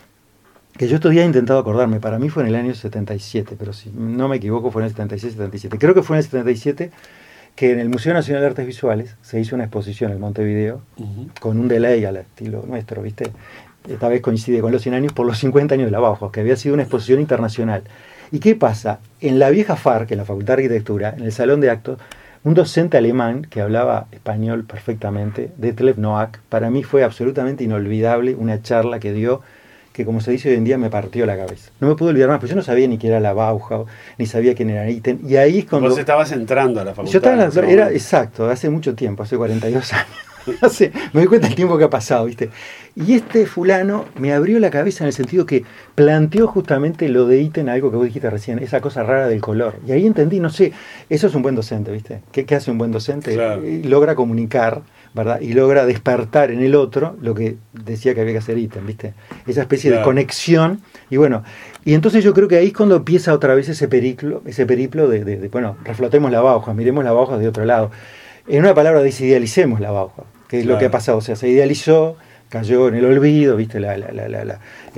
que yo todavía he intentado acordarme, para mí fue en el año setenta y siete, pero si no me equivoco fue en el setenta y seis setenta y siete. Creo que fue en el setenta y siete que en el Museo Nacional de Artes Visuales se hizo una exposición en Montevideo, uh-huh. con un delay al estilo nuestro, ¿viste? Esta vez coincide con los cien años por los cincuenta años de la Bauhaus, que había sido una exposición internacional. ¿Y qué pasa? En la vieja F A R C, en la Facultad de Arquitectura, en el salón de actos, un docente alemán que hablaba español perfectamente, Detlef Noack, para mí fue absolutamente inolvidable una charla que dio, que como se dice hoy en día me partió la cabeza. No me pude olvidar más, porque yo no sabía ni quién era la Bauhaus, ni sabía quién era Itten, y ahí es cuando... Vos estabas entrando a la facultad. Yo estaba en la, era, exacto, hace mucho tiempo, hace cuarenta y dos años. Hace, me doy cuenta del tiempo que ha pasado, ¿viste? Y este fulano me abrió la cabeza en el sentido que planteó justamente lo de Itten, algo que vos dijiste recién, esa cosa rara del color. Y ahí entendí, no sé, eso es un buen docente, ¿viste? ¿Qué, qué hace un buen docente? Claro. Logra comunicar, ¿verdad? Y logra despertar en el otro lo que decía que había que hacer Itten, ¿viste? Esa especie claro. de conexión. Y bueno, y entonces yo creo que ahí es cuando empieza otra vez ese periplo, ese periplo de, de, de bueno, reflotemos la Bauhaus, miremos la Bauhaus de otro lado. En una palabra, desidealicemos la Bauhaus, que es claro. lo que ha pasado. O sea, se idealizó, cayó en el olvido, ¿viste? La, la, la, la, la,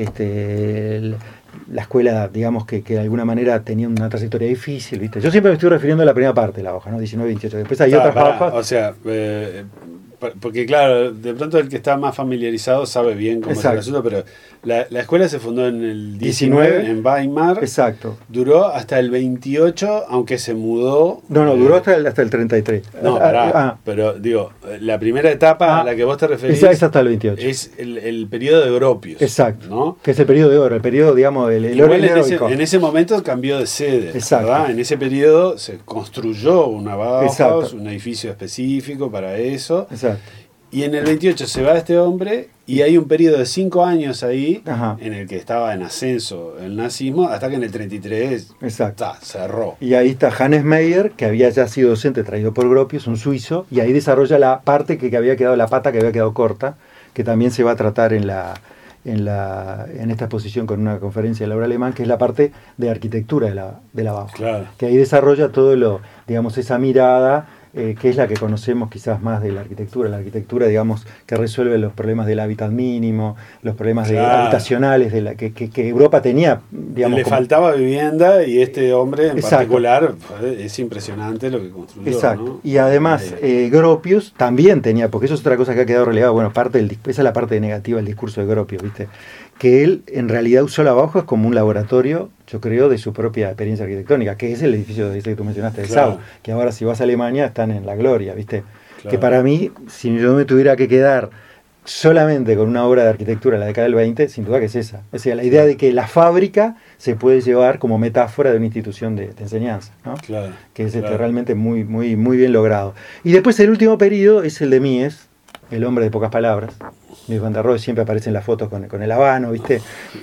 este, el, la escuela, digamos, que, que de alguna manera tenía una trayectoria difícil, ¿viste? Yo siempre me estoy refiriendo a la primera parte de la Bauhaus, ¿no? diecinueve veintiocho. Después hay ah, otras Bauhaus. O sea, eh, porque claro, de pronto el que está más familiarizado sabe bien cómo Exacto. es el asunto, pero la, la escuela se fundó en el diecinueve, diecinueve en Weimar. Exacto. Duró hasta el veintiocho, aunque se mudó. No, no, eh, duró hasta el, hasta el treinta y tres. No, pará, ah, pero digo, la primera etapa ah, a la que vos te referís esa es hasta el veintiocho. Es el, el periodo de Gropius. Exacto. ¿No? Que es el periodo de oro, el periodo, digamos, el, el oro en ese, en ese momento cambió de sede. Exacto. ¿Verdad? En ese periodo se construyó una Bauhaus, un edificio específico para eso. Exacto. Y en el veintiocho se va este hombre y hay un periodo de cinco años ahí Ajá. en el que estaba en ascenso el nazismo, hasta que en el treinta y tres Exacto. ta, cerró. Y ahí está Hannes Meyer, que había ya sido docente traído por Gropius, un suizo, y ahí desarrolla la parte que, que había quedado, la pata que había quedado corta, que también se va a tratar en la en la en esta exposición con una conferencia de Laura Alemán, que es la parte de arquitectura de la, de la Bauhaus. Claro. Que ahí desarrolla todo lo, digamos, esa mirada Eh, que es la que conocemos quizás más de la arquitectura, la arquitectura, digamos, que resuelve los problemas del hábitat mínimo, los problemas claro. de, habitacionales de la que, que, que Europa tenía, digamos. Le como... faltaba vivienda y este hombre en Exacto. particular, es impresionante lo que construyó. Exacto. ¿no? Y además, eh, Gropius también tenía, porque eso es otra cosa que ha quedado relegada, bueno, parte del, esa es la parte negativa del discurso de Gropius, ¿viste? Que él en realidad usó la Bauhaus como un laboratorio yo creo, de su propia experiencia arquitectónica, que es el edificio ese que tú mencionaste de claro. Sau, que ahora si vas a Alemania están en la gloria, ¿viste? Claro. Que para mí, si yo me tuviera que quedar solamente con una obra de arquitectura de la década del veinte, sin duda que es esa. O sea, la idea de que la fábrica se puede llevar como metáfora de una institución de, de enseñanza, ¿no? Claro, que es claro. este, realmente muy, muy, muy bien logrado. Y después el último periodo es el de Mies, el hombre de pocas palabras. Mies van der Rohe siempre aparece en las fotos con, con el habano, ¿viste?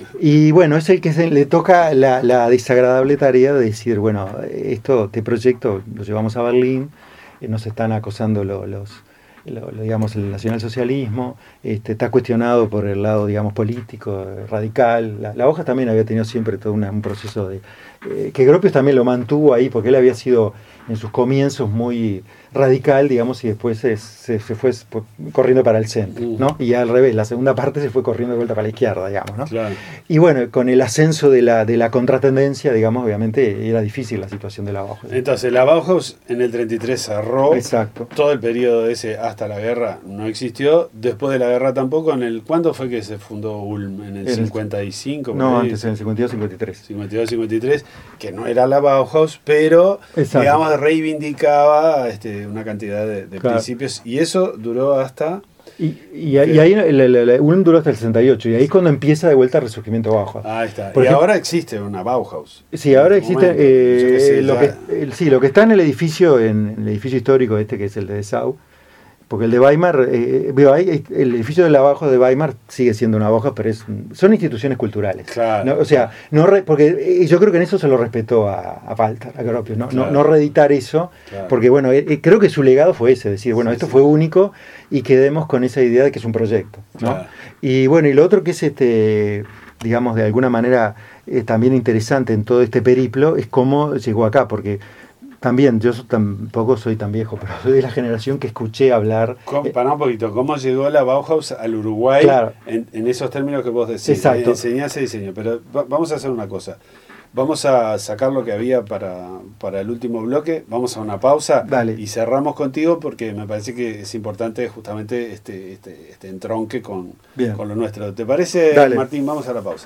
Y bueno, es el que se, le toca la, la desagradable tarea de decir, bueno, esto, este proyecto lo llevamos a Berlín, eh, nos están acosando lo, los... Lo, lo, digamos, el nacionalsocialismo, este, está cuestionado por el lado, digamos, político, radical. La, la Bauhaus también había tenido siempre todo una, un proceso de... Eh, que Gropius también lo mantuvo ahí, porque él había sido en sus comienzos muy radical, digamos, y después se, se, se fue corriendo para el centro, ¿no? Y al revés, la segunda parte se fue corriendo de vuelta para la izquierda, digamos, ¿no? Claro. Y bueno, con el ascenso de la, de la contratendencia, digamos, obviamente era difícil la situación de la Bauhaus. Entonces, la Bauhaus en el treinta y tres cerró. Exacto. Todo el periodo ese hasta la guerra no existió. Después de la guerra tampoco. En el ¿cuándo fue que se fundó Ulm? ¿En el, el cincuenta y cinco? No, antes, en el cincuenta y dos cincuenta y tres. cincuenta y dos cincuenta y tres, que no era la Bauhaus, pero, exacto. digamos, reivindicaba este, una cantidad de, de claro. principios, y eso duró hasta... Y, y, y ahí la, la, la, Ulm duró hasta el sesenta y ocho, y ahí es cuando empieza de vuelta el resurgimiento Bauhaus. Ahí está. Por y ejemplo, ahora existe una Bauhaus. Sí, ahora existe momento, eh, sé, lo, que, el, sí, lo que está en el edificio, en el edificio histórico este, que es el de Dessau, porque el de Weimar, eh, veo ahí, el edificio de la Bauhaus de Weimar sigue siendo una Bauhaus, pero es, son instituciones culturales. Claro. ¿No? O sea, no re, porque yo creo que en eso se lo respetó a, a Walter, a Gropius, ¿no? Claro. No, no reeditar eso, claro. porque bueno, eh, creo que su legado fue ese, decir, bueno, sí, esto sí. fue único y quedemos con esa idea de que es un proyecto, ¿no? Claro. Y bueno, y lo otro que es, este digamos, de alguna manera eh, también interesante en todo este periplo es cómo llegó acá, porque... También, yo tampoco soy tan viejo, pero soy de la generación que escuché hablar... Para un poquito, ¿cómo llegó la Bauhaus al Uruguay claro. en, en esos términos que vos decís? Exacto. Enseñanza y diseño. Pero va, vamos a hacer una cosa. Vamos a sacar lo que había para, para el último bloque, vamos a una pausa. Dale. Y cerramos contigo porque me parece que es importante justamente este, este, este entronque con, con lo nuestro. ¿Te parece, Dale. Martín? Vamos a la pausa.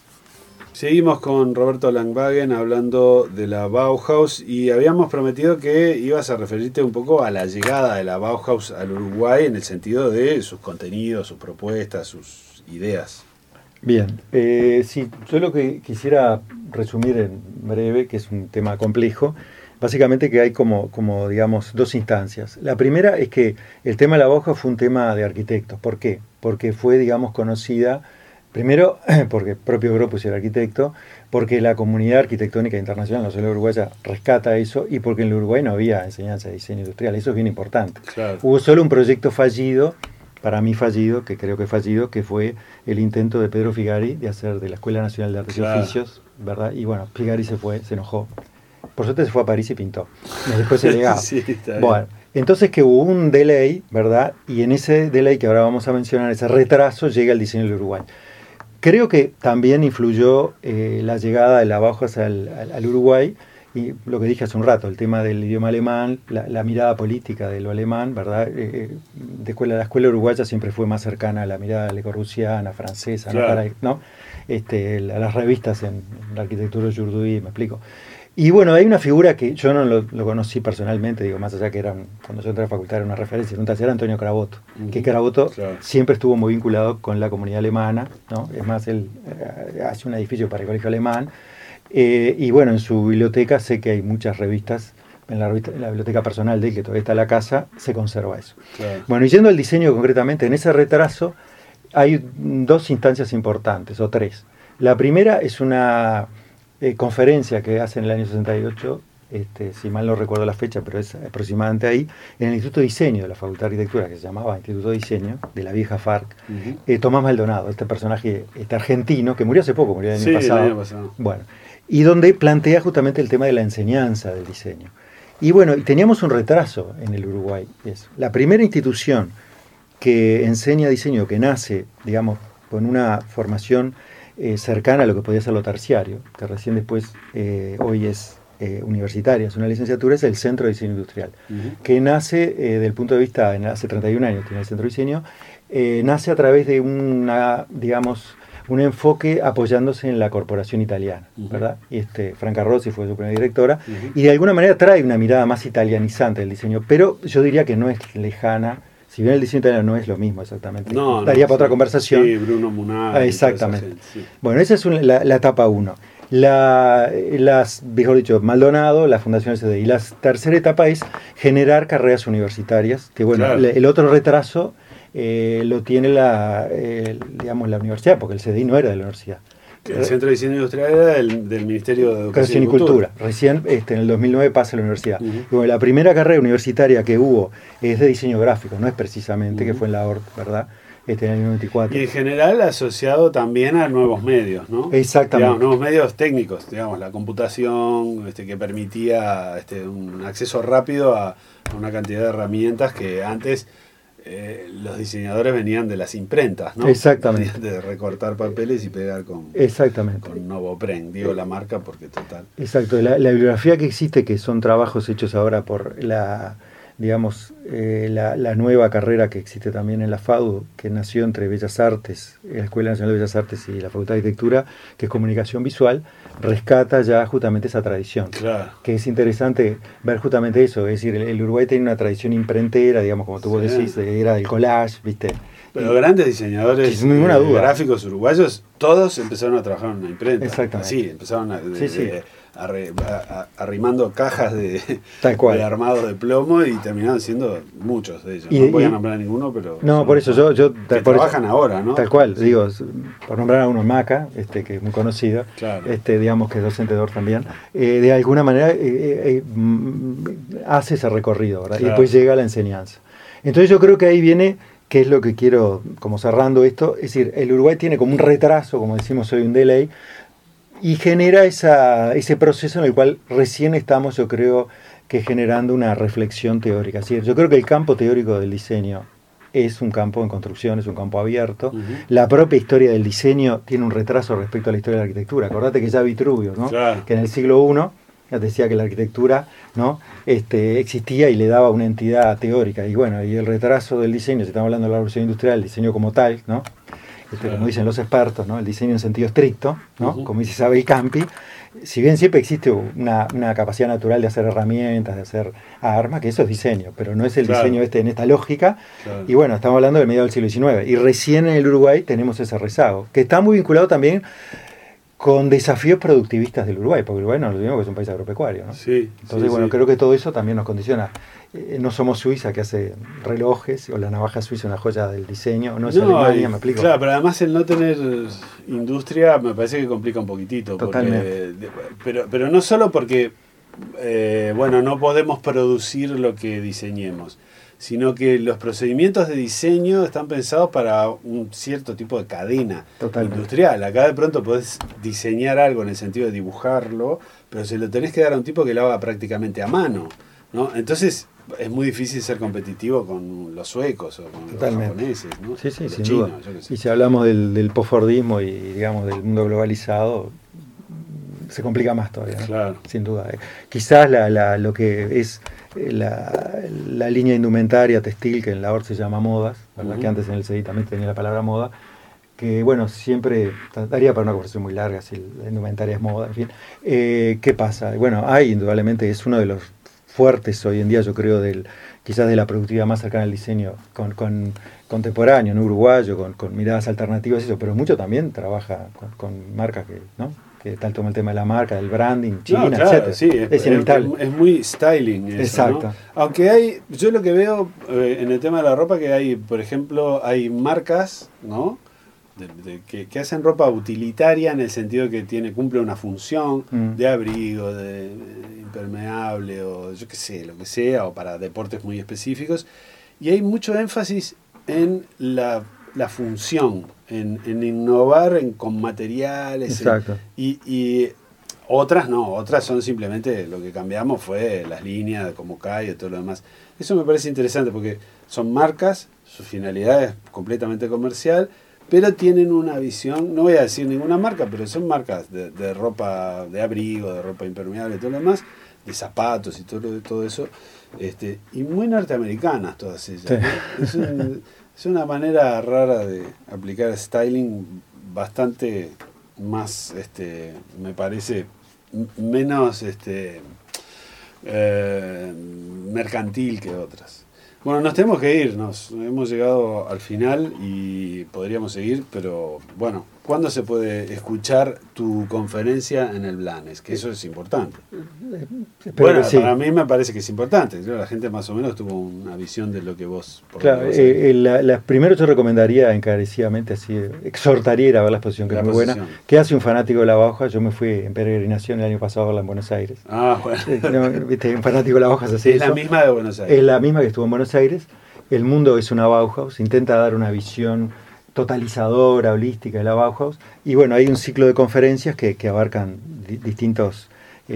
Seguimos con Roberto Langwagen hablando de la Bauhaus y habíamos prometido que ibas a referirte un poco a la llegada de la Bauhaus al Uruguay en el sentido de sus contenidos, sus propuestas, sus ideas. Bien, eh, sí, yo lo que quisiera resumir en breve, que es un tema complejo, básicamente que hay como, como digamos, dos instancias. La primera es que el tema de la Bauhaus fue un tema de arquitectos. ¿Por qué? Porque fue, digamos, conocida... Primero, porque el propio Gropius era arquitecto, porque la comunidad arquitectónica internacional, la sociedad uruguaya, rescata eso, y porque en el Uruguay no había enseñanza de diseño industrial. Eso es bien importante. Claro. Hubo solo un proyecto fallido, para mí fallido, que creo que fallido, que fue el intento de Pedro Figari de hacer de la Escuela Nacional de Artes claro. y Oficios, ¿verdad? Y bueno, Figari se fue, se enojó. Por suerte se fue a París y pintó. Y después el legado. Sí, está bueno, bien. Entonces que hubo un delay, ¿verdad? Y en ese delay que ahora vamos a mencionar, ese retraso, llega el diseño del Uruguay. Creo que también influyó eh, la llegada de la Bauhaus al, al, al Uruguay, y lo que dije hace un rato, el tema del idioma alemán, la, la mirada política de lo alemán, ¿verdad? Eh, de escuela, la escuela uruguaya siempre fue más cercana a la mirada lecorrusiana, francesa, claro. ¿no? Para, ¿no? Este, a las revistas en, en la arquitectura de Jourduy, me explico. Y bueno, hay una figura que yo no lo, lo conocí personalmente, digo, más allá que era, un, cuando yo entré a la facultad era una referencia, un taller, era Antonio Caraboto, uh-huh. que Caraboto claro. siempre estuvo muy vinculado con la comunidad alemana, ¿no? Es más, él eh, hace un edificio para el colegio alemán, eh, y bueno, en su biblioteca sé que hay muchas revistas, en la, revista, en la biblioteca personal de él, que todavía está en la casa, se conserva eso. Claro. Bueno, y yendo al diseño concretamente, en ese retraso hay dos instancias importantes, o tres. La primera es una... Eh, conferencia que hace en el año sesenta y ocho, este, si mal no recuerdo la fecha, pero es aproximadamente ahí, en el Instituto de Diseño de la Facultad de Arquitectura, que se llamaba Instituto de Diseño, de la vieja F A R C, uh-huh. eh, Tomás Maldonado, este personaje este argentino, que murió hace poco, murió el año, sí, pasado, el año pasado. Bueno, y donde plantea justamente el tema de la enseñanza del diseño. Y bueno, y teníamos un retraso en el Uruguay. Eso. La primera institución que enseña diseño, que nace, digamos, con una formación Eh, cercana a lo que podía ser lo terciario, que recién después eh, hoy es eh, universitaria, es una licenciatura, es el Centro de Diseño Industrial, uh-huh. que nace eh, del punto de vista, en, hace treinta y un años tiene el Centro de Diseño, eh, nace a través de una, digamos, un enfoque apoyándose en la corporación italiana, uh-huh. ¿verdad? Y este, Franca Rossi fue su primera directora, uh-huh. y de alguna manera trae una mirada más italianizante del diseño, pero yo diría que no es lejana. Si bien el diseño italiano no es lo mismo exactamente, no, daría no, para otra sí, conversación. Sí, Bruno Munari. Ah, exactamente. Esa gente, sí. Bueno, esa es una, la, la etapa uno. La, las, mejor dicho, Maldonado, la Fundación S D. Y la tercera etapa es generar carreras universitarias, que bueno, Claro. le, el otro retraso eh, lo tiene la, eh, digamos, la universidad, porque el C D I no era de la universidad. El Centro de Diseño Industrial era del, del Ministerio de Educación y Cultura. Cultura. Recién este, en el dos mil nueve pasa a la universidad. Uh-huh. Y bueno, la primera carrera universitaria que hubo es de diseño gráfico, no es precisamente, uh-huh. que fue en la O R T, ¿verdad? Este, en el noventa y cuatro. Y en general asociado también a nuevos medios, ¿no? Exactamente. Digamos, nuevos medios técnicos, digamos, la computación este, que permitía este, un acceso rápido a, a una cantidad de herramientas que antes... Eh, los diseñadores venían de las imprentas, ¿no? Exactamente. De recortar papeles y pegar con, Exactamente. con Novopren, digo la marca porque total. Exacto, la, la bibliografía que existe, que son trabajos hechos ahora por la, digamos, eh, la, la nueva carrera que existe también en la FADU, que nació entre Bellas Artes, la Escuela Nacional de Bellas Artes y la Facultad de Arquitectura, que es comunicación visual, rescata ya justamente esa tradición. Claro. Que es interesante ver justamente eso, es decir, el, el Uruguay tiene una tradición imprentera, digamos, como tú vos sí. decís, era del collage, ¿viste? Pero y, grandes diseñadores sin ninguna duda. gráficos uruguayos, todos empezaron a trabajar en una imprenta. Exactamente. Sí, empezaron a, de, sí, sí. de, arre, a, a, arrimando cajas de, Tal cual. de armados de plomo y terminaron siendo muchos de ellos. Y, no voy y, a nombrar ninguno, pero... No, por eso yo... yo que por trabajan eso, ahora, ¿no? Tal cual, sí. digo, por nombrar a uno, Maca, este, que es muy conocido, claro. este, digamos que es docente de O R también, eh, de alguna manera eh, eh, hace ese recorrido, ¿verdad? Claro. Y después llega a la enseñanza. Entonces yo creo que ahí viene... ¿Qué es lo que quiero, como cerrando esto? Es decir, el Uruguay tiene como un retraso, como decimos hoy, un delay, y genera esa, ese proceso en el cual recién estamos, yo creo, que generando una reflexión teórica. Es decir, yo creo que el campo teórico del diseño es un campo en construcción, es un campo abierto. Uh-huh. La propia historia del diseño tiene un retraso respecto a la historia de la arquitectura. Acordate que ya Vitruvio, ¿no? Claro. Que en el siglo primero decía que la arquitectura, ¿no? este, existía y le daba una entidad teórica. Y bueno, y el retraso del diseño, si estamos hablando de la revolución industrial, el diseño como tal, ¿no? Este, claro. Como dicen los expertos, ¿no? El diseño en sentido estricto, ¿no? Uh-huh. Como dice Isabel Campi, si bien siempre existe una, una capacidad natural de hacer herramientas, de hacer armas, que eso es diseño, pero no es el claro. diseño este en esta lógica. Claro. Y bueno, estamos hablando del mediados del siglo diecinueve. Y recién en el Uruguay tenemos ese rezago, que está muy vinculado también con desafíos productivistas del Uruguay, porque Uruguay no lo olvidemos que es un país agropecuario, ¿no? Sí, Entonces, sí, bueno, sí. creo que todo eso también nos condiciona. Eh, no somos Suiza, que hace relojes, o la navaja suiza, una joya del diseño, no es no, Alemania, me explico. Claro, pero además el no tener industria me parece que complica un poquitito. Totalmente. Porque, pero, pero no solo porque, eh, bueno, no podemos producir lo que diseñemos, sino que los procedimientos de diseño están pensados para un cierto tipo de cadena Totalmente. industrial. Acá de pronto podés diseñar algo en el sentido de dibujarlo, pero se lo tenés que dar a un tipo que lo haga prácticamente a mano, ¿no? Entonces es muy difícil ser competitivo con los suecos o con Totalmente. los japoneses, ¿no? Sí, sí, los sin chinos, duda. Yo qué sé. Y si hablamos del, del postfordismo y digamos del mundo globalizado, se complica más todavía, ¿no? Claro. Sin duda. Eh. Quizás la, la, lo que es la, la línea de indumentaria textil, que en la O R se llama modas, ¿verdad? Uh-huh. Que antes en el C I también tenía la palabra moda, que bueno, siempre daría para una conversación muy larga si la indumentaria es moda, en fin. Eh, ¿Qué pasa? Bueno, hay indudablemente, es uno de los fuertes hoy en día, yo creo, del quizás de la productividad más cercana al diseño con, con contemporáneo, ¿no? Uruguayo, con, con miradas alternativas, eso, pero mucho también trabaja con, con marcas que, ¿no? que tal toma el tema de la marca, del branding, China, no, claro, etcétera. Sí, es, es inevitable. Es, es muy styling eso, Exacto. ¿no? Aunque hay, yo lo que veo eh, en el tema de la ropa, que hay, por ejemplo, hay marcas, ¿no? De, de, que, que hacen ropa utilitaria en el sentido que tiene cumple una función mm. de abrigo, de, de impermeable, o yo qué sé, lo que sea, o para deportes muy específicos. Y hay mucho énfasis en la, la función, en, en innovar en, con materiales. Exacto. En, y, y otras no, otras son simplemente lo que cambiamos fue las líneas, de cómo cae y todo lo demás. Eso me parece interesante porque son marcas, su finalidad es completamente comercial, pero tienen una visión, no voy a decir ninguna marca, pero son marcas de, de ropa, de abrigo, de ropa impermeable y todo lo demás, de zapatos y todo, todo eso, este, y muy norteamericanas todas ellas. Sí. ¿no? Es, un, es una manera rara de aplicar styling bastante más, este, me parece, m- menos este, eh, mercantil que otras. Bueno, nos tenemos que ir, nos hemos llegado al final y podríamos seguir, pero bueno, ¿cuándo se puede escuchar tu conferencia en el Blanes? Que eso es importante. Espero Bueno, que sí. para mí me parece que es importante. Creo que la gente más o menos tuvo una visión de lo que vos... por lo Claro, que vos eh, eh, la, la- primero yo recomendaría encarecidamente, así, exhortaría a ir a ver la exposición, que La es muy buena. exposición. ¿Qué hace un fanático de la Bauhaus? Yo me fui en peregrinación el año pasado a verla en Buenos Aires. Ah, bueno. Eh, no, ¿viste? Un fanático de la Bauhaus hace Es la eso. misma de Buenos Aires. Es la misma que estuvo en Buenos Aires. El mundo es una Bauhaus, intenta dar una visión totalizadora, holística de la Bauhaus. Y bueno, hay un ciclo de conferencias que, que abarcan di- distintos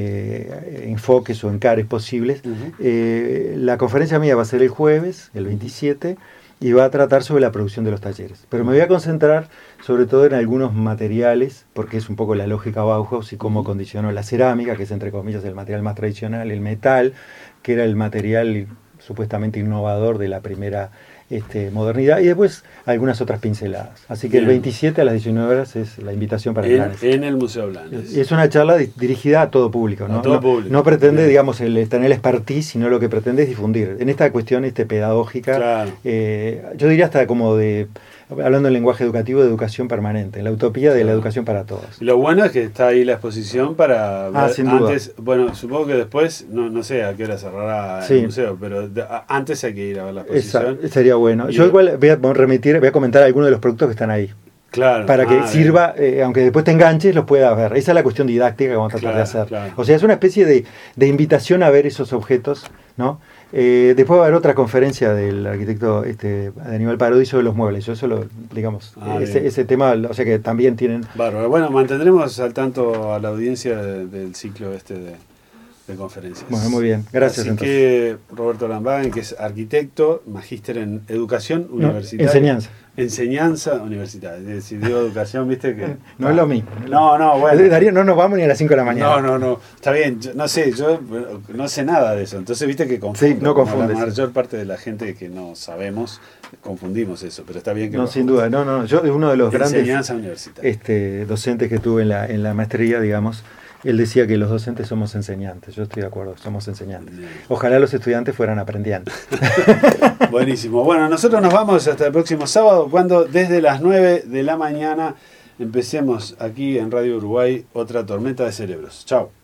eh, enfoques o encares posibles. Uh-huh. Eh, la conferencia mía va a ser el jueves, el veintisiete, y va a tratar sobre la producción de los talleres. Pero me voy a concentrar sobre todo en algunos materiales, porque es un poco la lógica Bauhaus y cómo condicionó la cerámica, que es entre comillas el material más tradicional, el metal, que era el material supuestamente innovador de la primera este, modernidad, y después algunas otras pinceladas. Así que Bien. el veintisiete a las diecinueve horas es la invitación para En, Blanes. en el Museo Blanes. Y es una charla di- dirigida a todo público, ¿no? A todo no, público. no pretende, Bien. digamos, el, tener el expertise, sino lo que pretende es difundir. En esta cuestión este, pedagógica, Claro. eh, yo diría hasta como de, hablando en lenguaje educativo, de educación permanente, la utopía de la educación para todos. Lo bueno es que está ahí la exposición para Ah, ver sin duda. antes, bueno, supongo que después, no, no sé a qué hora cerrará Sí. el museo, pero de- a- antes hay que ir a ver la exposición. Esa, sería bueno. Y Yo de- igual voy a remitir, voy a comentar algunos de los productos que están ahí. Claro. Para que Ah, sirva, eh, aunque después te enganches, los puedas ver. Esa es la cuestión didáctica que vamos a tratar Claro, de hacer. claro. O sea, es una especie de, de invitación a ver esos objetos, ¿no? Eh, después va a haber otra conferencia del arquitecto este, Aníbal Parodi sobre los muebles. Yo eso lo, digamos, Ah, ese, bien. ese tema, o sea que también tienen... Bárbaro. Bueno, mantendremos al tanto a la audiencia de- del ciclo este de, de conferencias. Bueno, muy bien. Gracias, Así entonces. que Roberto Lambagen, que es arquitecto, magíster en educación No, universitaria. enseñanza. Enseñanza universitaria. Es decir, digo educación, viste que... No Ah. es lo mismo. No, no, bueno. Darío, no nos vamos ni a las cinco de la mañana. No, no, no. Está bien, yo, no sé, yo no sé nada de eso. Entonces, viste que confundo. Sí, no como confundes. La mayor parte de la gente que no sabemos, confundimos eso. Pero está bien que No, lo sin duda. No, no. Yo, uno de los grandes Enseñanza universitaria. este, docentes que tuve en la, en la maestría, digamos, él decía que los docentes somos enseñantes. Yo estoy de acuerdo, somos enseñantes. Bien. Ojalá los estudiantes fueran aprendientes. Buenísimo. Bueno, nosotros nos vamos hasta el próximo sábado, cuando desde las nueve de la mañana empecemos aquí en Radio Uruguay otra tormenta de cerebros. Chao.